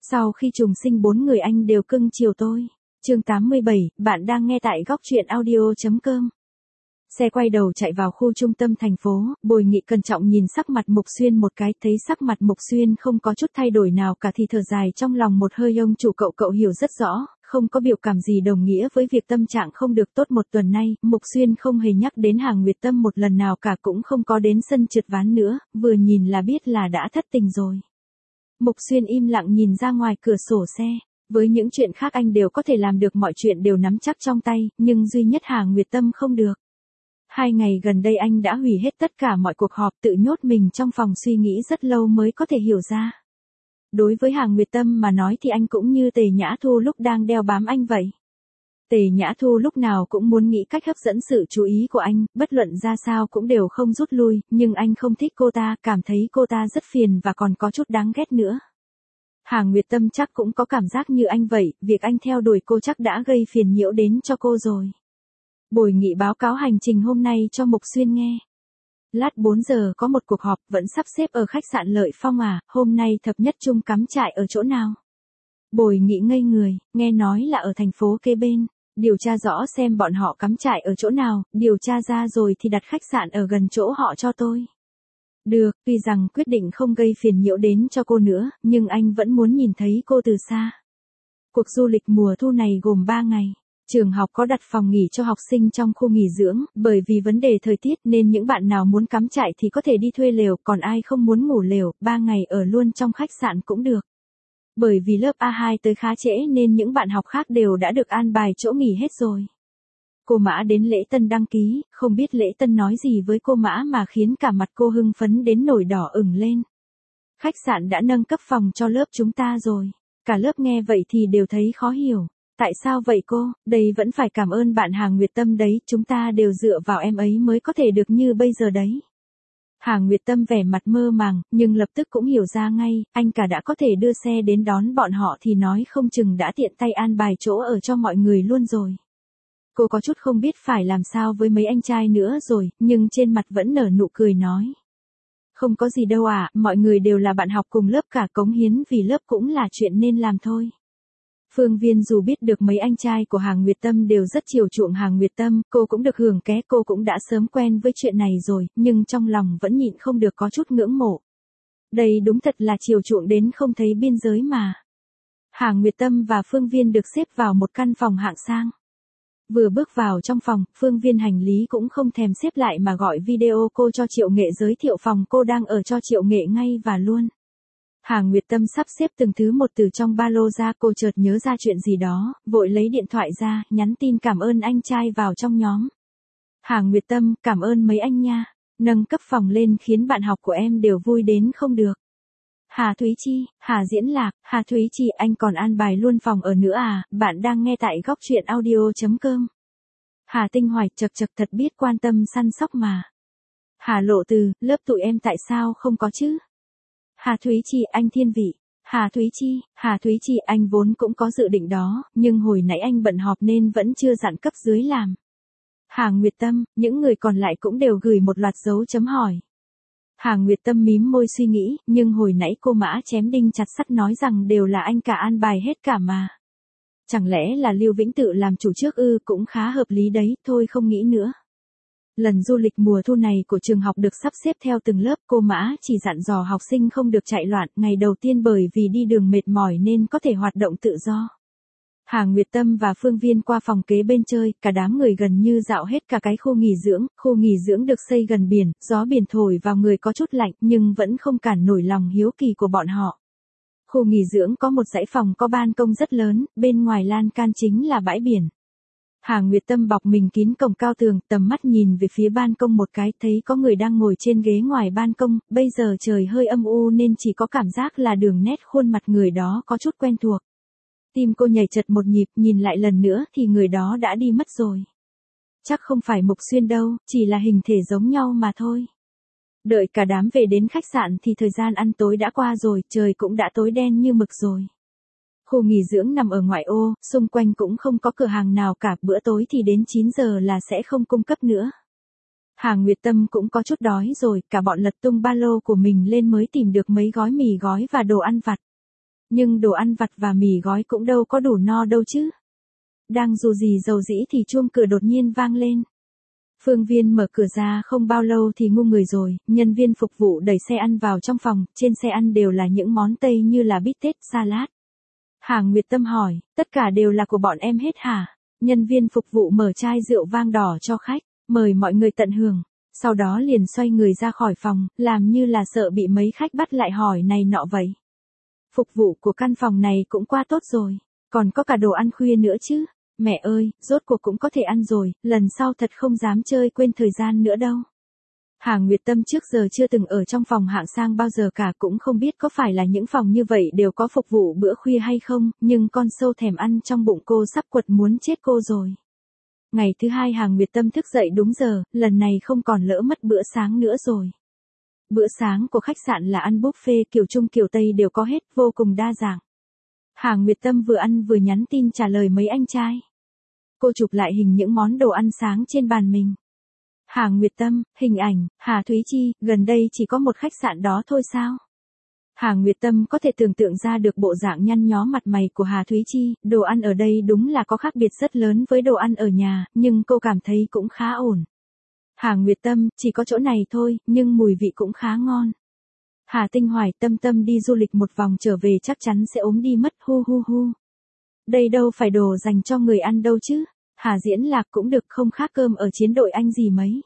Sau khi trùng sinh 4 người anh đều cưng chiều tôi. Chương 87, bạn đang nghe tại góc truyện audio.com. Xe quay đầu chạy vào khu trung tâm thành phố, Bồi Nghị cẩn trọng nhìn sắc mặt Mục Xuyên một cái, thấy sắc mặt Mục Xuyên không có chút thay đổi nào cả thì thở dài trong lòng một hơi. Ông chủ cậu hiểu rất rõ, không có biểu cảm gì đồng nghĩa với việc tâm trạng không được tốt. Một tuần nay, Mục Xuyên không hề nhắc đến Hà Nguyệt Tâm một lần nào cả, cũng không có đến sân trượt ván nữa, vừa nhìn là biết là đã thất tình rồi. Mục Xuyên im lặng nhìn ra ngoài cửa sổ xe. Với những chuyện khác anh đều có thể làm được, mọi chuyện đều nắm chắc trong tay, nhưng duy nhất Hà Nguyệt Tâm không được. 2 ngày gần đây anh đã hủy hết tất cả mọi cuộc họp, tự nhốt mình trong phòng suy nghĩ rất lâu mới có thể hiểu ra. Đối với Hà Nguyệt Tâm mà nói thì anh cũng như Tề Nhã Thu lúc đang đeo bám anh vậy. Tề Nhã Thu lúc nào cũng muốn nghĩ cách hấp dẫn sự chú ý của anh, bất luận ra sao cũng đều không rút lui, nhưng anh không thích cô ta, cảm thấy cô ta rất phiền và còn có chút đáng ghét nữa. Hà Nguyệt Tâm chắc cũng có cảm giác như anh vậy, việc anh theo đuổi cô chắc đã gây phiền nhiễu đến cho cô rồi. Bồi Nghị báo cáo hành trình hôm nay cho Mục Xuyên nghe. Lát 4 giờ có một cuộc họp, vẫn sắp xếp ở khách sạn Lợi Phong à, hôm nay Thập Nhất Trung cắm trại ở chỗ nào? Bồi Nghị ngây người, nghe nói là ở thành phố kế bên, điều tra rõ xem bọn họ cắm trại ở chỗ nào, điều tra ra rồi thì đặt khách sạn ở gần chỗ họ cho tôi. Được, tuy rằng quyết định không gây phiền nhiễu đến cho cô nữa, nhưng anh vẫn muốn nhìn thấy cô từ xa. Cuộc du lịch mùa thu này gồm 3 ngày. Trường học có đặt phòng nghỉ cho học sinh trong khu nghỉ dưỡng, bởi vì vấn đề thời tiết nên những bạn nào muốn cắm trại thì có thể đi thuê lều, còn ai không muốn ngủ lều, 3 ngày ở luôn trong khách sạn cũng được. Bởi vì lớp A2 tới khá trễ nên những bạn học khác đều đã được an bài chỗ nghỉ hết rồi. Cô Mã đến lễ tân đăng ký, không biết lễ tân nói gì với cô Mã mà khiến cả mặt cô hưng phấn đến nổi đỏ ửng lên. Khách sạn đã nâng cấp phòng cho lớp chúng ta rồi. Cả lớp nghe vậy thì đều thấy khó hiểu. Tại sao vậy cô, đây vẫn phải cảm ơn bạn Hà Nguyệt Tâm đấy, chúng ta đều dựa vào em ấy mới có thể được như bây giờ đấy. Hà Nguyệt Tâm vẻ mặt mơ màng, nhưng lập tức cũng hiểu ra ngay, anh cả đã có thể đưa xe đến đón bọn họ thì nói không chừng đã tiện tay an bài chỗ ở cho mọi người luôn rồi. Cô có chút không biết phải làm sao với mấy anh trai nữa rồi, nhưng trên mặt vẫn nở nụ cười nói. Không có gì đâu ạ, mọi người đều là bạn học cùng lớp cả, cống hiến vì lớp cũng là chuyện nên làm thôi. Phương Viên dù biết được mấy anh trai của Hà Nguyệt Tâm đều rất chiều chuộng Hà Nguyệt Tâm, cô cũng được hưởng ké, cô cũng đã sớm quen với chuyện này rồi, nhưng trong lòng vẫn nhịn không được có chút ngưỡng mộ. Đây đúng thật là chiều chuộng đến không thấy biên giới mà. Hà Nguyệt Tâm và Phương Viên được xếp vào một căn phòng hạng sang. Vừa bước vào trong phòng, Phương Viên hành lý cũng không thèm xếp lại mà gọi video cô cho Triệu Nghệ giới thiệu phòng cô đang ở cho Triệu Nghệ ngay và luôn. Hà Nguyệt Tâm sắp xếp từng thứ một từ trong ba lô ra, cô chợt nhớ ra chuyện gì đó, vội lấy điện thoại ra, nhắn tin cảm ơn anh trai vào trong nhóm. Hà Nguyệt Tâm, cảm ơn mấy anh nha, nâng cấp phòng lên khiến bạn học của em đều vui đến không được. Hà Thúy Chi, Hà Diễn Lạc, Hà Thúy Chi, anh còn an bài luôn phòng ở nữa à, bạn đang nghe tại góc truyện audio.com. Hà Tinh Hoài, chật thật biết quan tâm săn sóc mà. Hà Lộ Từ, lớp tụi em tại sao không có chứ? Hà Thúy Chi, anh thiên vị. Hà Thúy Chi, anh vốn cũng có dự định đó, nhưng hồi nãy anh bận họp nên vẫn chưa dặn cấp dưới làm. Hà Nguyệt Tâm, những người còn lại cũng đều gửi một loạt dấu chấm hỏi. Hà Nguyệt Tâm mím môi suy nghĩ, nhưng hồi nãy cô Mã chém đinh chặt sắt nói rằng đều là anh cả an bài hết cả mà. Chẳng lẽ là Lưu Vĩnh tự làm chủ trước ư, cũng khá hợp lý đấy, thôi không nghĩ nữa. Lần du lịch mùa thu này của trường học được sắp xếp theo từng lớp, cô Mã chỉ dặn dò học sinh không được chạy loạn, ngày đầu tiên bởi vì đi đường mệt mỏi nên có thể hoạt động tự do. Hà Nguyệt Tâm và Phương Viên qua phòng kế bên chơi, cả đám người gần như dạo hết cả cái khu nghỉ dưỡng được xây gần biển, gió biển thổi vào người có chút lạnh nhưng vẫn không cản nổi lòng hiếu kỳ của bọn họ. Khu nghỉ dưỡng có một dãy phòng có ban công rất lớn, bên ngoài lan can chính là bãi biển. Hà Nguyệt Tâm bọc mình kín cổng cao tường, tầm mắt nhìn về phía ban công một cái, thấy có người đang ngồi trên ghế ngoài ban công, bây giờ trời hơi âm u nên chỉ có cảm giác là đường nét khuôn mặt người đó có chút quen thuộc. Tim cô nhảy chật một nhịp, nhìn lại lần nữa thì người đó đã đi mất rồi. Chắc không phải Mục Xuyên đâu, chỉ là hình thể giống nhau mà thôi. Đợi cả đám về đến khách sạn thì thời gian ăn tối đã qua rồi, trời cũng đã tối đen như mực rồi. Khu nghỉ dưỡng nằm ở ngoại ô, xung quanh cũng không có cửa hàng nào cả, bữa tối thì đến 9 giờ là sẽ không cung cấp nữa. Hà Nguyệt Tâm cũng có chút đói rồi, cả bọn lật tung ba lô của mình lên mới tìm được mấy gói mì gói và đồ ăn vặt. nhưng đồ ăn vặt và mì gói cũng đâu có đủ no đâu chứ. Đang dù gì dầu dĩ thì chuông cửa đột nhiên vang lên. Phương Viên mở cửa ra không bao lâu thì ngu người rồi, nhân viên phục vụ đẩy xe ăn vào trong phòng, trên xe ăn đều là những món Tây như là bít tết, salad. Hà Nguyệt Tâm hỏi, tất cả đều là của bọn em hết hả? Nhân viên phục vụ mở chai rượu vang đỏ cho khách, mời mọi người tận hưởng, sau đó liền xoay người ra khỏi phòng, làm như là sợ bị mấy khách bắt lại hỏi này nọ vậy. Phục vụ của căn phòng này cũng qua tốt rồi, còn có cả đồ ăn khuya nữa chứ. Mẹ ơi, rốt cuộc cũng có thể ăn rồi, lần sau thật không dám chơi quên thời gian nữa đâu. Hà Nguyệt Tâm trước giờ chưa từng ở trong phòng hạng sang bao giờ cả, cũng không biết có phải là những phòng như vậy đều có phục vụ bữa khuya hay không, nhưng con sâu thèm ăn trong bụng cô sắp quật muốn chết cô rồi. Ngày thứ hai Hà Nguyệt Tâm thức dậy đúng giờ, lần này không còn lỡ mất bữa sáng nữa rồi. Bữa sáng của khách sạn là ăn buffet kiểu Trung kiểu Tây đều có hết, vô cùng đa dạng. Hà Nguyệt Tâm vừa ăn vừa nhắn tin trả lời mấy anh trai. Cô chụp lại hình những món đồ ăn sáng trên bàn mình. Hà Nguyệt Tâm, hình ảnh, Hà Thúy Chi, gần đây chỉ có một khách sạn đó thôi sao? Hà Nguyệt Tâm có thể tưởng tượng ra được bộ dạng nhăn nhó mặt mày của Hà Thúy Chi, đồ ăn ở đây đúng là có khác biệt rất lớn với đồ ăn ở nhà, nhưng cô cảm thấy cũng khá ổn. Hà Nguyệt Tâm, chỉ có chỗ này thôi, nhưng mùi vị cũng khá ngon. Hà Tinh Hoài, Tâm Tâm đi du lịch một vòng trở về chắc chắn sẽ ốm đi mất, hu hu hu. Đây đâu phải đồ dành cho người ăn đâu chứ. Hà Diễn Lạc cũng được, không khác cơm ở chiến đội Anh gì mấy.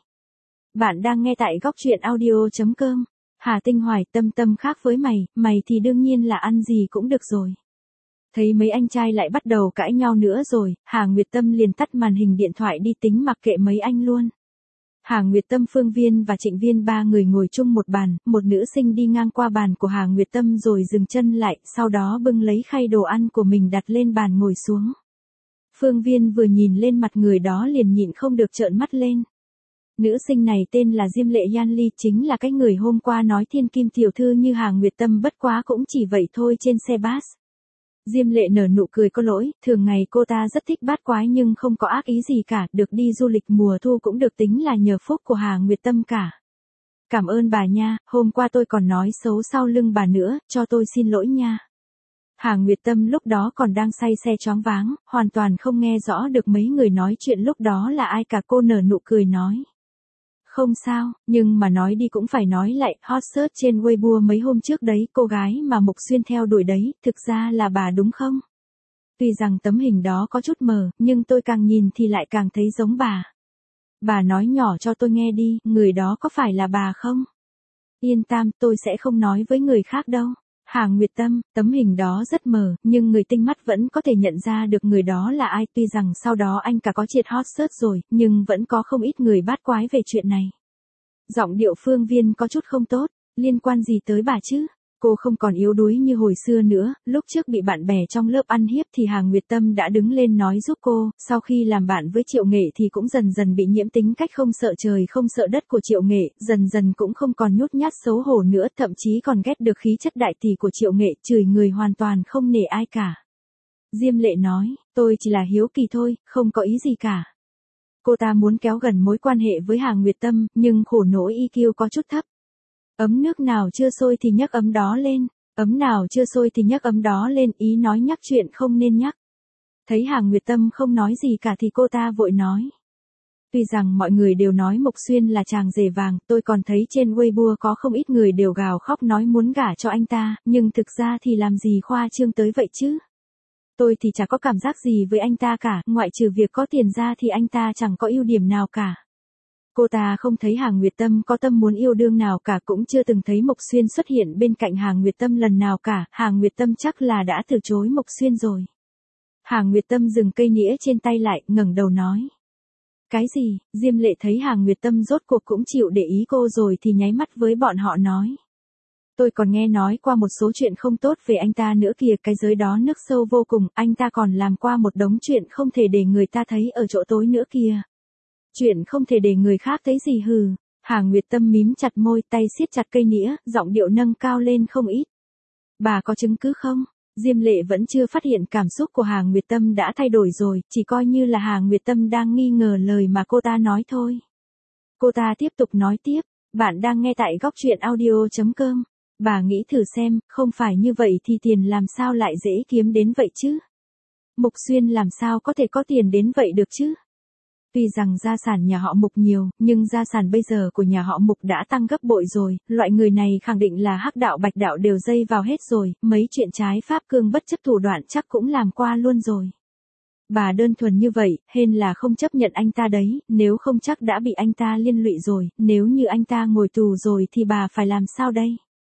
Bạn đang nghe tại góc truyện audio.com. Hà Tinh Hoài, Tâm Tâm khác với mày thì đương nhiên là ăn gì cũng được rồi. Thấy mấy anh trai lại bắt đầu cãi nhau nữa rồi, Hà Nguyệt Tâm liền tắt màn hình điện thoại đi, tính mặc kệ mấy anh luôn. Hà Nguyệt Tâm, Phương Viên và Trịnh Viên ba người ngồi chung một bàn, một nữ sinh đi ngang qua bàn của Hà Nguyệt Tâm rồi dừng chân lại, sau đó bưng lấy khay đồ ăn của mình đặt lên bàn ngồi xuống. Phương Viên vừa nhìn lên mặt người đó liền nhịn không được trợn mắt lên. Nữ sinh này tên là Diêm Lệ Yan Ly, chính là cái người hôm qua nói thiên kim tiểu thư như Hà Nguyệt Tâm, bất quá cũng chỉ vậy thôi trên xe bus. Diêm Lệ nở nụ cười có lỗi, thường ngày cô ta rất thích bát quái nhưng không có ác ý gì cả, được đi du lịch mùa thu cũng được tính là nhờ phúc của Hà Nguyệt Tâm cả. Cảm ơn bà nha, hôm qua tôi còn nói xấu sau lưng bà nữa, cho tôi xin lỗi nha. Hà Nguyệt Tâm lúc đó còn đang say xe choáng váng, hoàn toàn không nghe rõ được mấy người nói chuyện lúc đó là ai cả, cô nở nụ cười nói. Không sao, nhưng mà nói đi cũng phải nói lại, hot search trên Weibo mấy hôm trước đấy, cô gái mà Mục Xuyên theo đuổi đấy, thực ra là bà đúng không? Tuy rằng tấm hình đó có chút mờ, nhưng tôi càng nhìn thì lại càng thấy giống bà. Bà nói nhỏ cho tôi nghe đi, người đó có phải là bà không? Yên tâm, tôi sẽ không nói với người khác đâu. Hà Nguyệt Tâm, tấm hình đó rất mờ, nhưng người tinh mắt vẫn có thể nhận ra được người đó là ai, tuy rằng sau đó anh cả có triệt hot search rồi, nhưng vẫn có không ít người bát quái về chuyện này. Giọng điệu Phương Viên có chút không tốt, liên quan gì tới bà chứ? Cô không còn yếu đuối như hồi xưa nữa, lúc trước bị bạn bè trong lớp ăn hiếp thì Hà Nguyệt Tâm đã đứng lên nói giúp cô, sau khi làm bạn với Triệu Nghệ thì cũng dần dần bị nhiễm tính cách không sợ trời không sợ đất của Triệu Nghệ, dần dần cũng không còn nhút nhát xấu hổ nữa, thậm chí còn ghét được khí chất đại tỷ của Triệu Nghệ, chửi người hoàn toàn không nể ai cả. Diêm Lệ nói, tôi chỉ là hiếu kỳ thôi, không có ý gì cả. Cô ta muốn kéo gần mối quan hệ với Hà Nguyệt Tâm, nhưng khổ nỗi EQ có chút thấp. Ấm nước nào chưa sôi thì nhấc ấm đó lên, ấm nào chưa sôi thì nhấc ấm đó lên, ý nói nhắc chuyện không nên nhắc. Thấy Hà Nguyệt Tâm không nói gì cả thì cô ta vội nói. Tuy rằng mọi người đều nói Mục Xuyên là chàng rể vàng, tôi còn thấy trên Weibo có không ít người đều gào khóc nói muốn gả cho anh ta, nhưng thực ra thì làm gì khoa trương tới vậy chứ. Tôi thì chả có cảm giác gì với anh ta cả, ngoại trừ việc có tiền ra thì anh ta chẳng có ưu điểm nào cả. Cô ta không thấy Hà Nguyệt Tâm có tâm muốn yêu đương nào cả, cũng chưa từng thấy Mục Xuyên xuất hiện bên cạnh Hà Nguyệt Tâm lần nào cả, Hà Nguyệt Tâm chắc là đã từ chối Mục Xuyên rồi. Hà Nguyệt Tâm dừng cây nĩa trên tay lại, ngẩng đầu nói. Cái gì? Diêm Lệ thấy Hà Nguyệt Tâm rốt cuộc cũng chịu để ý cô rồi thì nháy mắt với bọn họ nói. Tôi còn nghe nói qua một số chuyện không tốt về anh ta nữa kìa, cái giới đó nước sâu vô cùng, anh ta còn làm qua một đống chuyện không thể để người ta thấy ở chỗ tối nữa kìa. Chuyện không thể để người khác thấy gì hừ. Hà Nguyệt Tâm mím chặt môi, tay siết chặt cây nĩa, giọng điệu nâng cao lên không ít. Bà có chứng cứ không? Diêm Lệ vẫn chưa phát hiện cảm xúc của Hà Nguyệt Tâm đã thay đổi rồi, chỉ coi như là Hà Nguyệt Tâm đang nghi ngờ lời mà cô ta nói thôi. Cô ta tiếp tục nói tiếp, bạn đang nghe tại góc truyện audio.com. Bà nghĩ thử xem, không phải như vậy thì tiền làm sao lại dễ kiếm đến vậy chứ? Mục Xuyên làm sao có thể có tiền đến vậy được chứ? Tuy rằng gia sản nhà họ Mục nhiều, nhưng gia sản bây giờ của nhà họ Mục đã tăng gấp bội rồi, loại người này khẳng định là hắc đạo bạch đạo đều dây vào hết rồi, mấy chuyện trái pháp cương bất chấp thủ đoạn chắc cũng làm qua luôn rồi. Bà đơn thuần như vậy, hên là không chấp nhận anh ta đấy, nếu không chắc đã bị anh ta liên lụy rồi, nếu như anh ta ngồi tù rồi thì bà phải làm sao đây?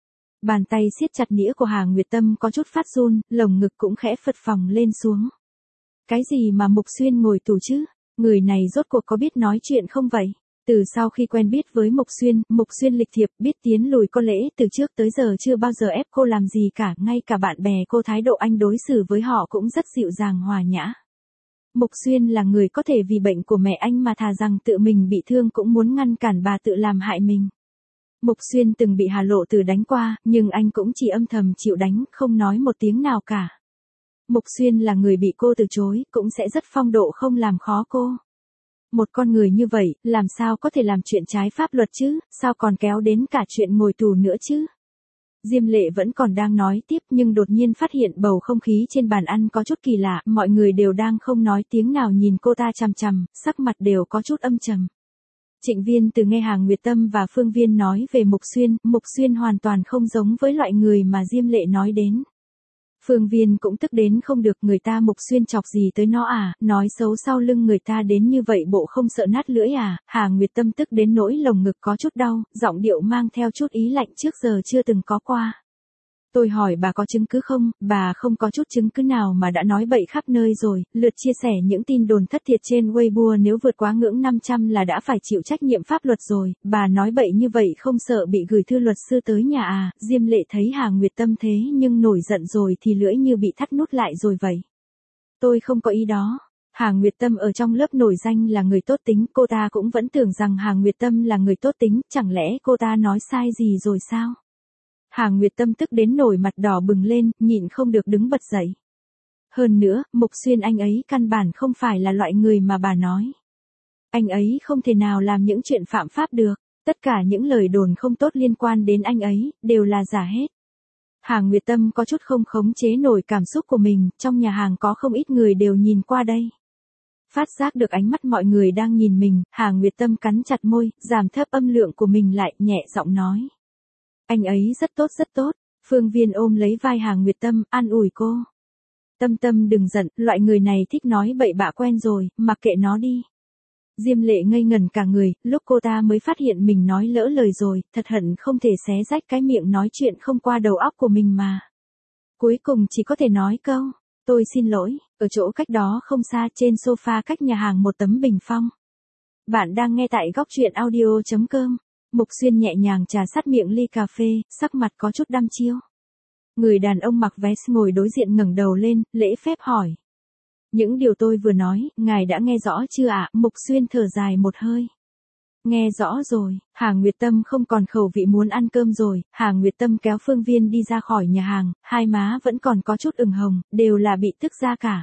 Bàn tay siết chặt nĩa của Hà Nguyệt Tâm có chút phát run, lồng ngực cũng khẽ phật phồng lên xuống. Cái gì mà Mục Xuyên ngồi tù chứ? Người này rốt cuộc có biết nói chuyện không vậy? Từ sau khi quen biết với Mục Xuyên lịch thiệp, biết tiến lùi có lễ, từ trước tới giờ chưa bao giờ ép cô làm gì cả, ngay cả bạn bè cô thái độ anh đối xử với họ cũng rất dịu dàng hòa nhã. Mục Xuyên là người có thể vì bệnh của mẹ anh mà thà rằng tự mình bị thương cũng muốn ngăn cản bà tự làm hại mình. Mục Xuyên từng bị Hà Lộ Tử đánh qua, nhưng anh cũng chỉ âm thầm chịu đánh, không nói một tiếng nào cả. Mục Xuyên là người bị cô từ chối, cũng sẽ rất phong độ không làm khó cô. Một con người như vậy, làm sao có thể làm chuyện trái pháp luật chứ, sao còn kéo đến cả chuyện ngồi tù nữa chứ? Diêm Lệ vẫn còn đang nói tiếp nhưng đột nhiên phát hiện bầu không khí trên bàn ăn có chút kỳ lạ, mọi người đều đang không nói tiếng nào nhìn cô ta chằm chằm, sắc mặt đều có chút âm trầm. Trịnh Viên từ nghe Hà Nguyệt Tâm và Phương Viên nói về Mục Xuyên hoàn toàn không giống với loại người mà Diêm Lệ nói đến. Phương Viên cũng tức đến không được, người ta Mục Xuyên chọc gì tới nó à, nói xấu sau lưng người ta đến như vậy bộ không sợ nát lưỡi à, Hà Nguyệt Tâm tức đến nỗi lồng ngực có chút đau, giọng điệu mang theo chút ý lạnh trước giờ chưa từng có qua. Tôi hỏi bà có chứng cứ không, bà không có chút chứng cứ nào mà đã nói bậy khắp nơi rồi, lượt chia sẻ những tin đồn thất thiệt trên Weibo nếu vượt quá ngưỡng 500 là đã phải chịu trách nhiệm pháp luật rồi, bà nói bậy như vậy không sợ bị gửi thư luật sư tới nhà à, Diêm Lệ thấy Hà Nguyệt Tâm thế nhưng nổi giận rồi thì lưỡi như bị thắt nút lại rồi vậy. Tôi không có ý đó. Hà Nguyệt Tâm ở trong lớp nổi danh là người tốt tính, cô ta cũng vẫn tưởng rằng Hà Nguyệt Tâm là người tốt tính, chẳng lẽ cô ta nói sai gì rồi sao? Hà Nguyệt Tâm tức đến nổi mặt đỏ bừng lên, nhịn không được đứng bật dậy. Hơn nữa, Mục Xuyên anh ấy căn bản không phải là loại người mà bà nói. Anh ấy không thể nào làm những chuyện phạm pháp được, tất cả những lời đồn không tốt liên quan đến anh ấy, đều là giả hết. Hà Nguyệt Tâm có chút không khống chế nổi cảm xúc của mình, trong nhà hàng có không ít người đều nhìn qua đây. Phát giác được ánh mắt mọi người đang nhìn mình, Hà Nguyệt Tâm cắn chặt môi, giảm thấp âm lượng của mình lại, nhẹ giọng nói. Anh ấy rất tốt. Phương Viên ôm lấy vai Hà Nguyệt Tâm, an ủi cô. Tâm Tâm đừng giận, loại người này thích nói bậy bạ quen rồi, mặc kệ nó đi. Diêm Lệ ngây ngẩn cả người, lúc cô ta mới phát hiện mình nói lỡ lời rồi, thật hận không thể xé rách cái miệng nói chuyện không qua đầu óc của mình mà. Cuối cùng chỉ có thể nói câu, tôi xin lỗi, ở chỗ cách đó không xa trên sofa cách nhà hàng một tấm bình phong. Bạn đang nghe tại góc truyện audio.com. Mục Xuyên nhẹ nhàng trà sát miệng ly cà phê, sắc mặt có chút đăm chiêu. Người đàn ông mặc vest ngồi đối diện ngẩng đầu lên, lễ phép hỏi. Những điều tôi vừa nói, ngài đã nghe rõ chưa ạ? Mục Xuyên thở dài một hơi. Nghe rõ rồi, Hà Nguyệt Tâm không còn khẩu vị muốn ăn cơm rồi, Hà Nguyệt Tâm kéo Phương Viên đi ra khỏi nhà hàng, hai má vẫn còn có chút ửng hồng, đều là bị tức ra cả.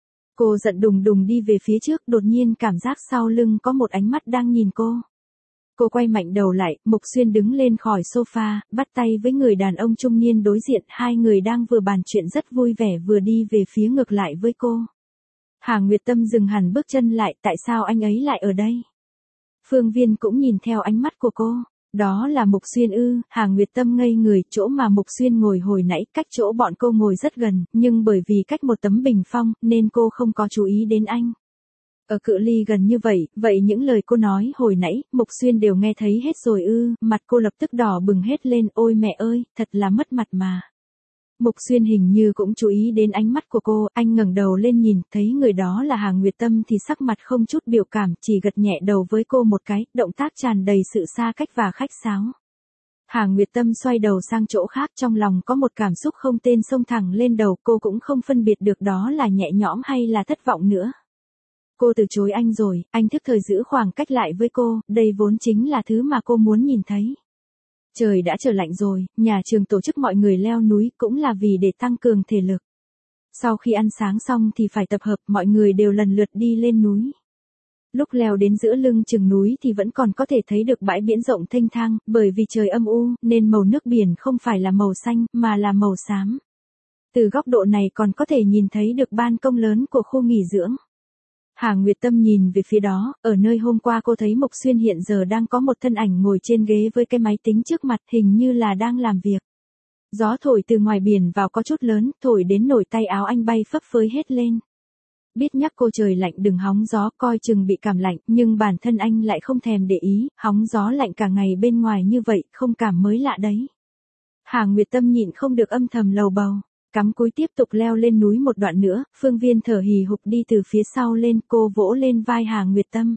Cô giận đùng đùng đi về phía trước, đột nhiên cảm giác sau lưng có một ánh mắt đang nhìn cô. Cô quay mạnh đầu lại, Mục Xuyên đứng lên khỏi sofa, bắt tay với người đàn ông trung niên đối diện, hai người đang vừa bàn chuyện rất vui vẻ vừa đi về phía ngược lại với cô. Hà Nguyệt Tâm dừng hẳn bước chân lại, tại sao anh ấy lại ở đây? Phương Viên cũng nhìn theo ánh mắt của cô, đó là Mục Xuyên ư? Hà Nguyệt Tâm ngây người, chỗ mà Mục Xuyên ngồi hồi nãy cách chỗ bọn cô ngồi rất gần, nhưng bởi vì cách một tấm bình phong, nên cô không có chú ý đến anh. Ở cự ly gần như vậy những lời cô nói hồi nãy, Mục Xuyên đều nghe thấy hết rồi ư? Mặt cô lập tức đỏ bừng hết lên, ôi mẹ ơi, thật là mất mặt mà. Mục Xuyên hình như cũng chú ý đến ánh mắt của cô, anh ngẩng đầu lên nhìn, thấy người đó là Hà Nguyệt Tâm thì sắc mặt không chút biểu cảm, chỉ gật nhẹ đầu với cô một cái, động tác tràn đầy sự xa cách và khách sáo. Hà Nguyệt Tâm xoay đầu sang chỗ khác, trong lòng có một cảm xúc không tên xông thẳng lên đầu, cô cũng không phân biệt được đó là nhẹ nhõm hay là thất vọng nữa. Cô từ chối anh rồi, anh thức thời giữ khoảng cách lại với cô, đây vốn chính là thứ mà cô muốn nhìn thấy. Trời đã trở lạnh rồi, nhà trường tổ chức mọi người leo núi cũng là vì để tăng cường thể lực. Sau khi ăn sáng xong thì phải tập hợp, mọi người đều lần lượt đi lên núi. Lúc leo đến giữa lưng chừng núi thì vẫn còn có thể thấy được bãi biển rộng thênh thang, bởi vì trời âm u, nên màu nước biển không phải là màu xanh, mà là màu xám. Từ góc độ này còn có thể nhìn thấy được ban công lớn của khu nghỉ dưỡng. Hà Nguyệt Tâm nhìn về phía đó, ở nơi hôm qua cô thấy Mộc Xuyên hiện giờ đang có một thân ảnh ngồi trên ghế với cái máy tính trước mặt, hình như là đang làm việc. Gió thổi từ ngoài biển vào có chút lớn, thổi đến nổi tay áo anh bay phấp phới hết lên. Biết nhắc cô trời lạnh đừng hóng gió, coi chừng bị cảm lạnh, nhưng bản thân anh lại không thèm để ý, hóng gió lạnh cả ngày bên ngoài như vậy, không cảm mới lạ đấy. Hà Nguyệt Tâm nhịn không được âm thầm lầu bầu. Cắm cúi tiếp tục leo lên núi một đoạn nữa, Phương Viên thở hì hục đi từ phía sau lên, cô vỗ lên vai Hà Nguyệt Tâm.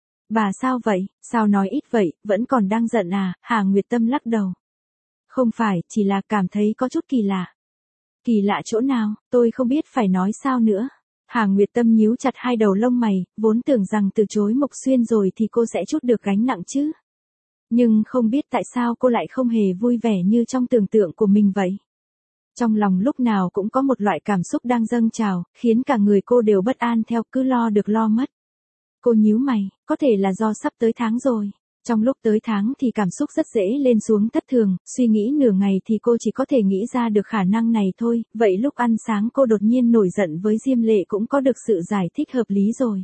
Bà sao vậy, sao nói ít vậy, vẫn còn đang giận à? Hà Nguyệt Tâm lắc đầu. Không phải, chỉ là cảm thấy có chút kỳ lạ. Kỳ lạ chỗ nào, tôi không biết phải nói sao nữa. Hà Nguyệt Tâm nhíu chặt hai đầu lông mày, vốn tưởng rằng từ chối Mộc Xuyên rồi thì cô sẽ trút được gánh nặng chứ. Nhưng không biết tại sao cô lại không hề vui vẻ như trong tưởng tượng của mình vậy. Trong lòng lúc nào cũng có một loại cảm xúc đang dâng trào, khiến cả người cô đều bất an theo, cứ lo được lo mất. Cô nhíu mày, có thể là do sắp tới tháng rồi. Trong lúc tới tháng thì cảm xúc rất dễ lên xuống thất thường, suy nghĩ nửa ngày thì cô chỉ có thể nghĩ ra được khả năng này thôi, vậy lúc ăn sáng cô đột nhiên nổi giận với Diêm Lệ cũng có được sự giải thích hợp lý rồi.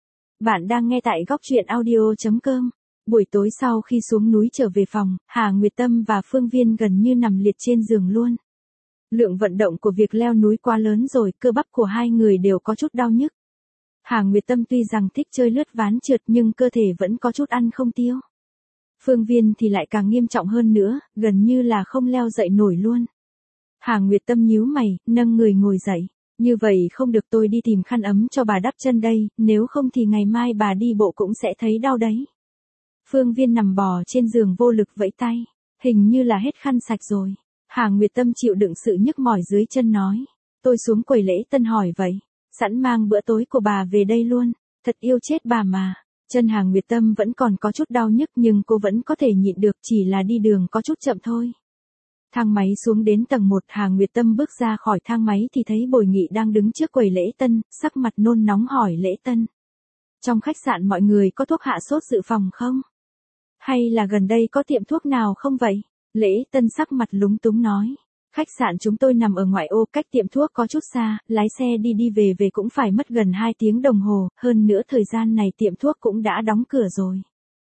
Bạn đang nghe tại góc truyện audio.com. Buổi tối sau khi xuống núi trở về phòng, Hà Nguyệt Tâm và Phương Viên gần như nằm liệt trên giường luôn. Lượng vận động của việc leo núi quá lớn rồi, cơ bắp của hai người đều có chút đau nhức. Hà Nguyệt Tâm tuy rằng thích chơi lướt ván trượt nhưng cơ thể vẫn có chút ăn không tiêu. Phương Viên thì lại càng nghiêm trọng hơn nữa, gần như là không leo dậy nổi luôn. Hà Nguyệt Tâm nhíu mày, nâng người ngồi dậy. Như vậy không được, tôi đi tìm khăn ấm cho bà đắp chân đây, nếu không thì ngày mai bà đi bộ cũng sẽ thấy đau đấy. Phương Viên nằm bò trên giường vô lực vẫy tay, hình như là hết khăn sạch rồi. Hà Nguyệt Tâm chịu đựng sự nhức mỏi dưới chân nói. Tôi xuống quầy lễ tân hỏi vậy. Sẵn mang bữa tối của bà về đây luôn. Thật yêu chết bà mà. Chân Hà Nguyệt Tâm vẫn còn có chút đau nhức nhưng cô vẫn có thể nhịn được, chỉ là đi đường có chút chậm thôi. Thang máy xuống đến tầng 1, Hà Nguyệt Tâm bước ra khỏi thang máy thì thấy Bồi Nghị đang đứng trước quầy lễ tân, sắc mặt nôn nóng hỏi lễ tân. Trong khách sạn mọi người có thuốc hạ sốt dự phòng không? Hay là gần đây có tiệm thuốc nào không vậy? Lễ tân sắc mặt lúng túng nói. Khách sạn chúng tôi nằm ở ngoại ô, cách tiệm thuốc có chút xa, lái xe đi về cũng phải mất gần 2 tiếng đồng hồ, hơn nữa thời gian này tiệm thuốc cũng đã đóng cửa rồi.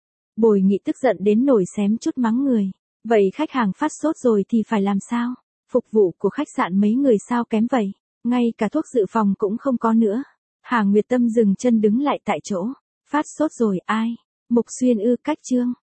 Bồi Nghị tức giận đến nổi xém chút mắng người. Vậy khách hàng phát sốt rồi thì phải làm sao? Phục vụ của khách sạn mấy người sao kém vậy? Ngay cả thuốc dự phòng cũng không có nữa. Hà Nguyệt Tâm dừng chân đứng lại tại chỗ. Phát sốt rồi ai? Mộc Xuyên ư? Cách Trương.